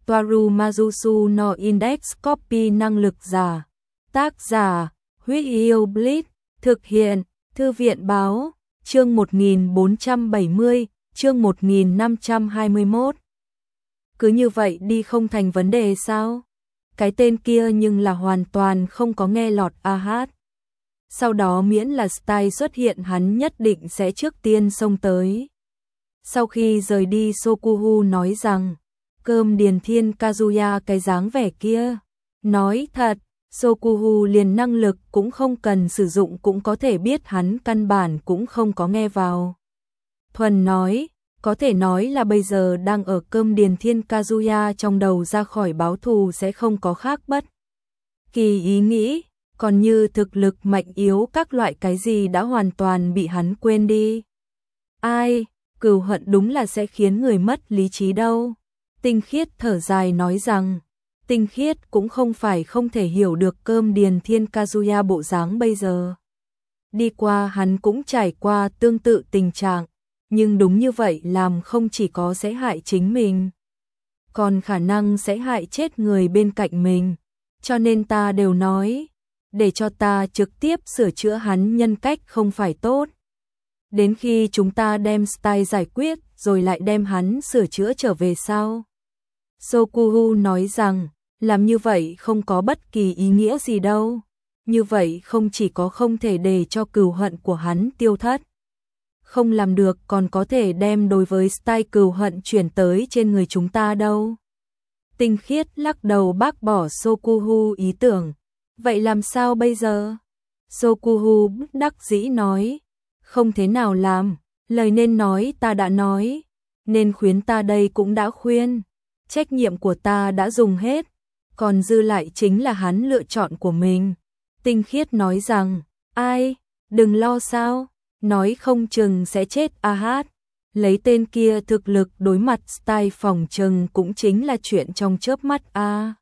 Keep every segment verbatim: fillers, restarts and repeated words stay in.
Toaru Majusu no Index Copy năng lực giả. Tác giả, Huyết Yêu Blitz, thực hiện, Thư viện Báo, chương một nghìn bốn trăm bảy mươi, chương một nghìn năm trăm hai mươi mốt. Cứ như vậy đi không thành vấn đề sao? Cái tên kia nhưng là hoàn toàn không có nghe lọt a hát. Sau đó miễn là style xuất hiện hắn nhất định sẽ trước tiên xông tới. Sau khi rời đi Sokuhu nói rằng, cơm Điền Thiên Kazuya cái dáng vẻ kia. Nói thật, Sokuhu liền năng lực cũng không cần sử dụng cũng có thể biết hắn căn bản cũng không có nghe vào. Thuần nói, có thể nói là bây giờ đang ở cơm Điền Thiên Kazuya trong đầu ra khỏi báo thù sẽ không có khác bất kỳ ý nghĩ, còn như thực lực mạnh yếu các loại cái gì đã hoàn toàn bị hắn quên đi. Ai, cừu hận đúng là sẽ khiến người mất lý trí đâu. Tinh Khiết thở dài nói rằng, Tinh Khiết cũng không phải không thể hiểu được cơm Điền Thiên Kazuya bộ dáng bây giờ. Đi qua hắn cũng trải qua tương tự tình trạng, nhưng đúng như vậy làm không chỉ có sẽ hại chính mình, còn khả năng sẽ hại chết người bên cạnh mình. Cho nên ta đều nói, để cho ta trực tiếp sửa chữa hắn nhân cách không phải tốt. Đến khi chúng ta đem style giải quyết rồi lại đem hắn sửa chữa trở về sau. Sokuhu nói rằng, làm như vậy không có bất kỳ ý nghĩa gì đâu. Như vậy không chỉ có không thể để cho cừu hận của hắn tiêu thất, không làm được còn có thể đem đối với style cừu hận chuyển tới trên người chúng ta đâu. Tinh Khiết lắc đầu bác bỏ Sokuhu ý tưởng. Vậy làm sao bây giờ? Sokuhu bất đắc dĩ nói, không thế nào làm, lời nên nói ta đã nói, nên khuyến ta đây cũng đã khuyên, trách nhiệm của ta đã dùng hết, còn dư lại chính là hắn lựa chọn của mình. Tinh Khiết nói rằng, ai, đừng lo sao, nói không chừng sẽ chết a hát, lấy tên kia thực lực đối mặt style phòng chừng cũng chính là chuyện trong chớp mắt a.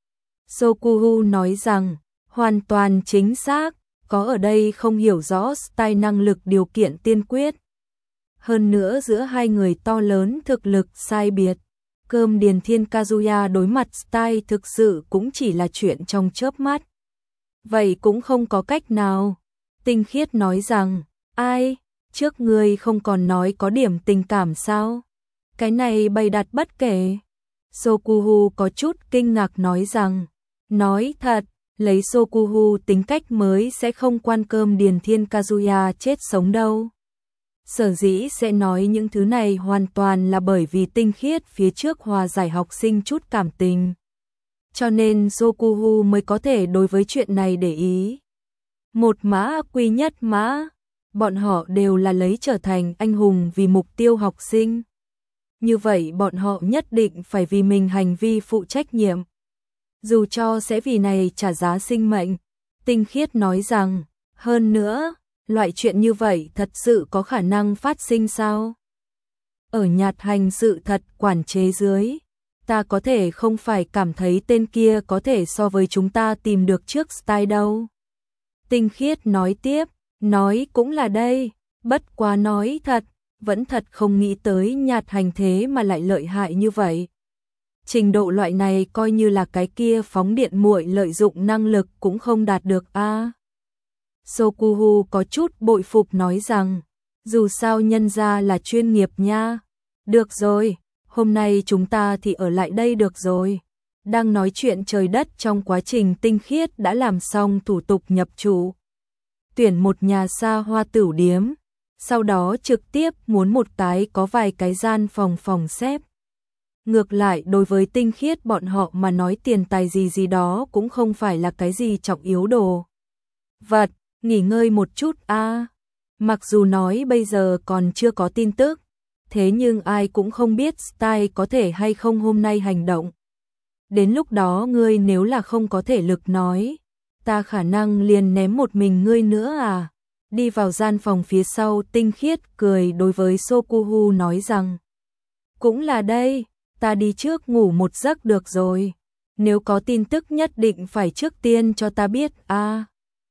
Sokuhu nói rằng, hoàn toàn chính xác, có ở đây không hiểu rõ style năng lực điều kiện tiên quyết. Hơn nữa giữa hai người to lớn thực lực sai biệt, cơm Điền Thiên Kazuya đối mặt style thực sự cũng chỉ là chuyện trong chớp mắt. Vậy cũng không có cách nào. Tinh Khiết nói rằng, ai, trước ngươi không còn nói có điểm tình cảm sao? Cái này bày đặt bất kể. Sokuhu có chút kinh ngạc nói rằng, nói thật, lấy Sokuhu tính cách mới sẽ không quan cơm Điền Thiên Kazuya chết sống đâu. Sở dĩ sẽ nói những thứ này hoàn toàn là bởi vì Tinh Khiết phía trước hòa giải học sinh chút cảm tình. Cho nên Sokuhu mới có thể đối với chuyện này để ý. Một mã quy nhất mã, bọn họ đều là lấy trở thành anh hùng vì mục tiêu học sinh. Như vậy bọn họ nhất định phải vì mình hành vi phụ trách nhiệm. Dù cho sẽ vì này trả giá sinh mệnh. Tinh Khiết nói rằng, hơn nữa, loại chuyện như vậy thật sự có khả năng phát sinh sao? Ở nhạt hành sự thật quản chế dưới, ta có thể không phải cảm thấy tên kia có thể so với chúng ta tìm được trước style đâu. Tinh Khiết nói tiếp, nói cũng là đây, bất quá nói thật, vẫn thật không nghĩ tới nhạt hành thế mà lại lợi hại như vậy. Trình độ loại này coi như là cái kia phóng điện muội lợi dụng năng lực cũng không đạt được a. À. Sokuhu có chút bội phục nói rằng, dù sao nhân ra là chuyên nghiệp nha. Được rồi, hôm nay chúng ta thì ở lại đây được rồi. Đang nói chuyện trời đất trong quá trình Tinh Khiết đã làm xong thủ tục nhập trụ. Tuyển một nhà xa hoa tửu điếm, sau đó trực tiếp muốn một cái có vài cái gian phòng phòng xếp. Ngược lại đối với Tinh Khiết bọn họ mà nói tiền tài gì gì đó cũng không phải là cái gì trọng yếu đồ vật, nghỉ ngơi một chút a. À. Mặc dù nói bây giờ còn chưa có tin tức, thế nhưng ai cũng không biết style có thể hay không hôm nay hành động. Đến lúc đó ngươi nếu là không có thể lực nói, ta khả năng liền ném một mình ngươi nữa à. Đi vào gian phòng phía sau, Tinh Khiết cười đối với Sokuhu nói rằng, cũng là đây, ta đi trước ngủ một giấc được rồi. Nếu có tin tức nhất định phải trước tiên cho ta biết a. À.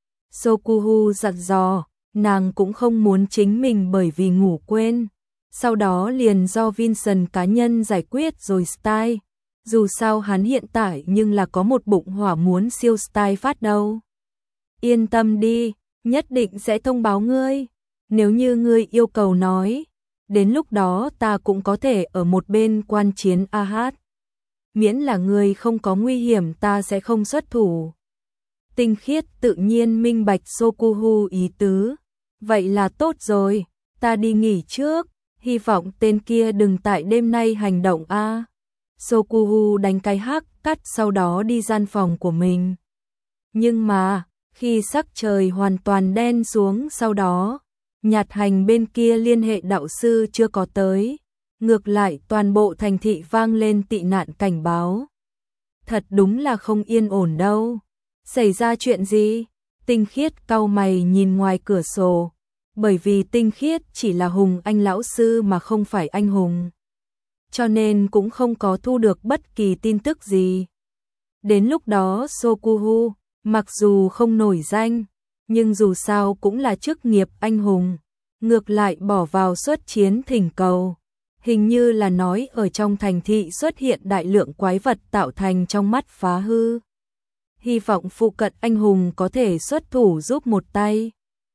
Sokuhu dặn dò, nàng cũng không muốn chính mình bởi vì ngủ quên. Sau đó liền do Vincent cá nhân giải quyết rồi style. dù sao hắn hiện tại nhưng là có một bụng hỏa muốn siêu style phát đâu. Yên tâm đi, nhất định sẽ thông báo ngươi, nếu như ngươi yêu cầu nói, đến lúc đó ta cũng có thể ở một bên quan chiến a hát. Miễn là ngươi không có nguy hiểm ta sẽ không xuất thủ. Tinh Khiết tự nhiên minh bạch Sokuhu ý tứ, vậy là tốt rồi, ta đi nghỉ trước, hy vọng tên kia đừng tại đêm nay hành động a. À. Sokuhu đánh cái hắc cắt sau đó đi gian phòng của mình. Nhưng mà, khi sắc trời hoàn toàn đen xuống sau đó, Nhạt Hành bên kia liên hệ đạo sư chưa có tới, ngược lại toàn bộ thành thị vang lên tị nạn cảnh báo. Thật đúng là không yên ổn đâu. Xảy ra chuyện gì? Tinh Khiết cau mày nhìn ngoài cửa sổ, bởi vì Tinh Khiết chỉ là Hùng Anh lão sư mà không phải anh hùng, cho nên cũng không có thu được bất kỳ tin tức gì. Đến lúc đó Sokuhu, mặc dù không nổi danh, nhưng dù sao cũng là chức nghiệp anh hùng, ngược lại bỏ vào xuất chiến thỉnh cầu. Hình như là nói ở trong thành thị xuất hiện đại lượng quái vật tạo thành trong mắt phá hư. Hy vọng phụ cận anh hùng có thể xuất thủ giúp một tay.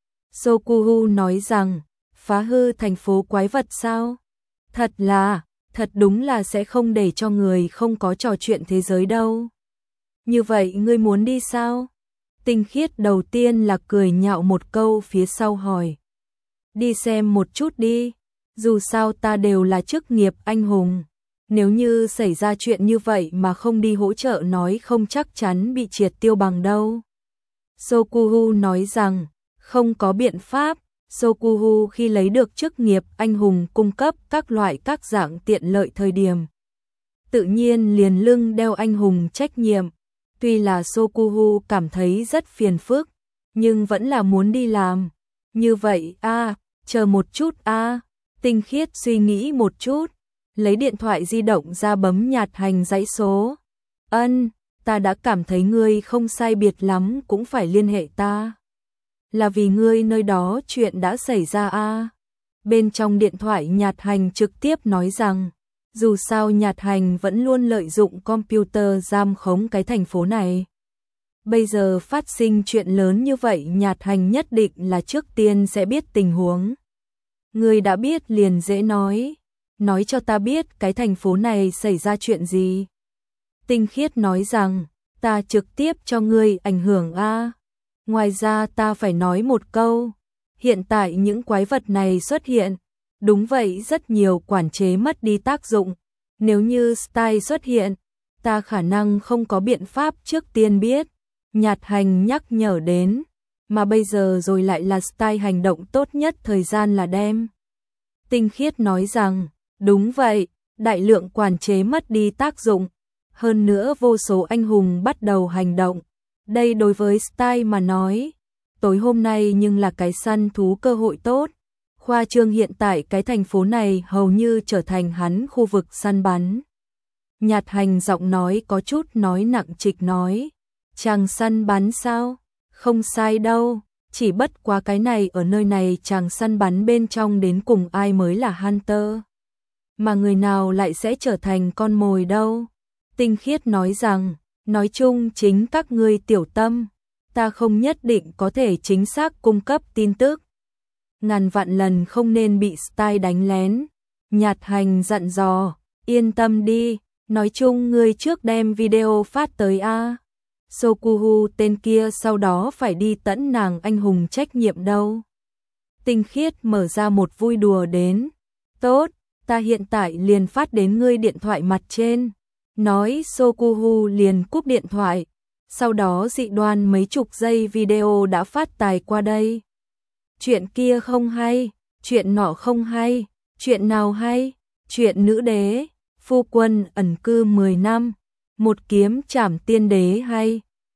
Sokuhu nói rằng, phá hư thành phố quái vật sao? Thật là, thật đúng là sẽ không để cho người không có trò chuyện thế giới đâu. Như vậy ngươi muốn đi sao? Tinh Khiết đầu tiên là cười nhạo một câu phía sau hỏi. Đi xem một chút đi, dù sao ta đều là chức nghiệp anh hùng. Nếu như xảy ra chuyện như vậy mà không đi hỗ trợ nói không chắc chắn bị triệt tiêu bằng đâu. Sokuhu nói rằng, không có biện pháp, Sokuhu khi lấy được chức nghiệp anh hùng cung cấp các loại các dạng tiện lợi thời điểm. Tự nhiên liền lưng đeo anh hùng trách nhiệm, tuy là Sokuhu cảm thấy rất phiền phức, nhưng vẫn là muốn đi làm. Như vậy a, à, chờ một chút a. À. Tinh Khiết suy nghĩ một chút, lấy điện thoại di động ra bấm Nhạt Hành dãy số. Ân, ta đã cảm thấy ngươi không sai biệt lắm cũng phải liên hệ ta. Là vì ngươi nơi đó chuyện đã xảy ra a. À. Bên trong điện thoại Nhạt Hành trực tiếp nói rằng, dù sao Nhạt Hành vẫn luôn lợi dụng computer giam khống cái thành phố này. Bây giờ phát sinh chuyện lớn như vậy Nhạt Hành nhất định là trước tiên sẽ biết tình huống. Ngươi đã biết liền dễ nói. Nói cho ta biết cái thành phố này xảy ra chuyện gì. Tinh Khiết nói rằng, ta trực tiếp cho ngươi ảnh hưởng a. À. Ngoài ra ta phải nói một câu, hiện tại những quái vật này xuất hiện, đúng vậy rất nhiều quản chế mất đi tác dụng. Nếu như style xuất hiện, ta khả năng không có biện pháp trước tiên biết. Nhạt Hành nhắc nhở đến, mà bây giờ rồi lại là style hành động tốt nhất thời gian là đem. Tinh Khiết nói rằng, đúng vậy, đại lượng quản chế mất đi tác dụng, hơn nữa vô số anh hùng bắt đầu hành động. Đây đối với style mà nói, tối hôm nay nhưng là cái săn thú cơ hội tốt. Khoa trương hiện tại cái thành phố này hầu như trở thành hắn khu vực săn bắn. Nhạt Hành giọng nói có chút nói nặng trịch nói, chàng săn bắn sao? Không sai đâu, chỉ bất quá cái này ở nơi này chàng săn bắn bên trong đến cùng ai mới là hunter. Mà người nào lại sẽ trở thành con mồi đâu? Tinh Khiết nói rằng, nói chung chính các ngươi tiểu tâm, ta không nhất định có thể chính xác cung cấp tin tức. Ngàn vạn lần không nên bị style đánh lén. Nhạt Hành dặn dò, yên tâm đi, nói chung ngươi trước đem video phát tới a. Sokuhu tên kia sau đó phải đi tẫn nàng anh hùng trách nhiệm đâu. Tinh Khiết mở ra một vui đùa đến, tốt, ta hiện tại liền phát đến ngươi điện thoại mặt trên. Nói Sokuhu liền cúp điện thoại, sau đó dị đoan mấy chục giây video đã phát tài qua đây. Chuyện kia không hay, chuyện nọ không hay, chuyện nào hay, chuyện nữ đế, phu quân ẩn cư mười năm, một kiếm trảm tiên đế hay,